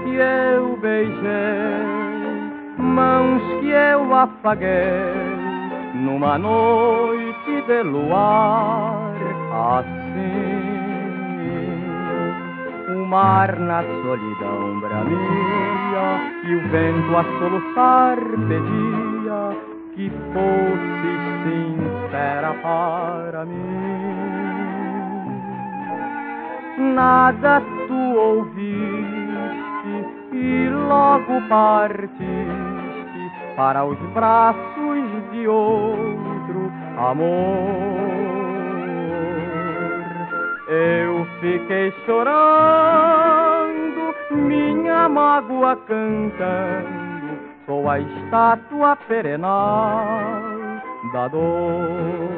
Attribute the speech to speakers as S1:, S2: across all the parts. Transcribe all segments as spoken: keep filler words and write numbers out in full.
S1: que eu beijei, mãos que eu afaguei numa noite de luar, assim. O mar na solidão bramia e o vento a soluçar pedia que fosse sincera para mim. Nada tu ouviste e logo partiste para os braços de outro amor. Eu fiquei chorando, minha mágoa cantando, sou a estátua perenal da dor.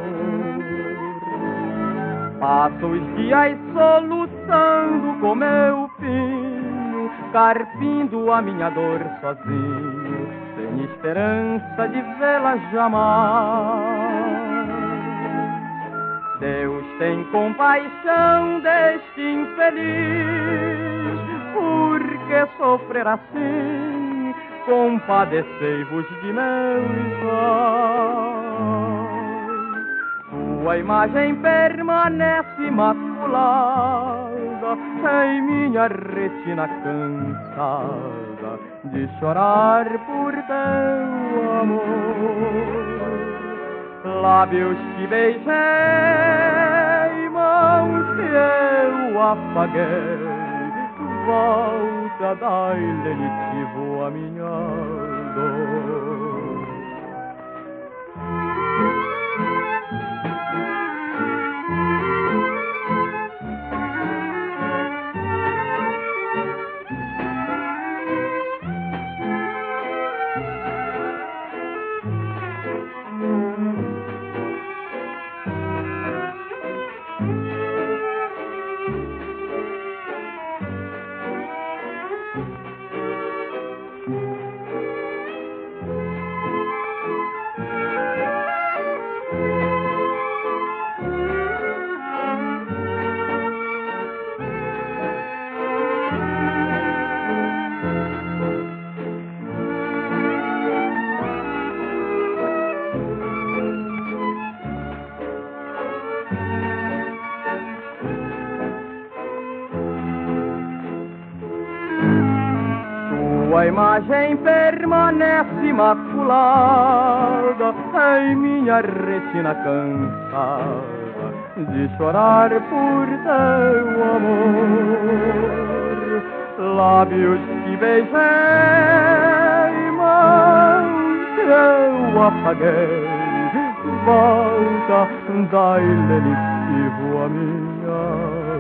S1: Passo os dias soluçando com meu pinho, carpindo a minha dor sozinho, sem esperança de vê-la jamais. Deus tem compaixão deste infeliz, porque sofrer assim, compadecei-vos de meus olhos. Tua imagem permanece imaculada em minha retina cansada de chorar por teu amor. Lábios que beijei, mãos que eu afaguei, volta, dai lenitivo a minha dor. Tua imagem permanece imaculada em minha retina cansada de chorar por teu amor. Lábios que beijei, mãos que eu apaguei, volta, dai lenitivo a minha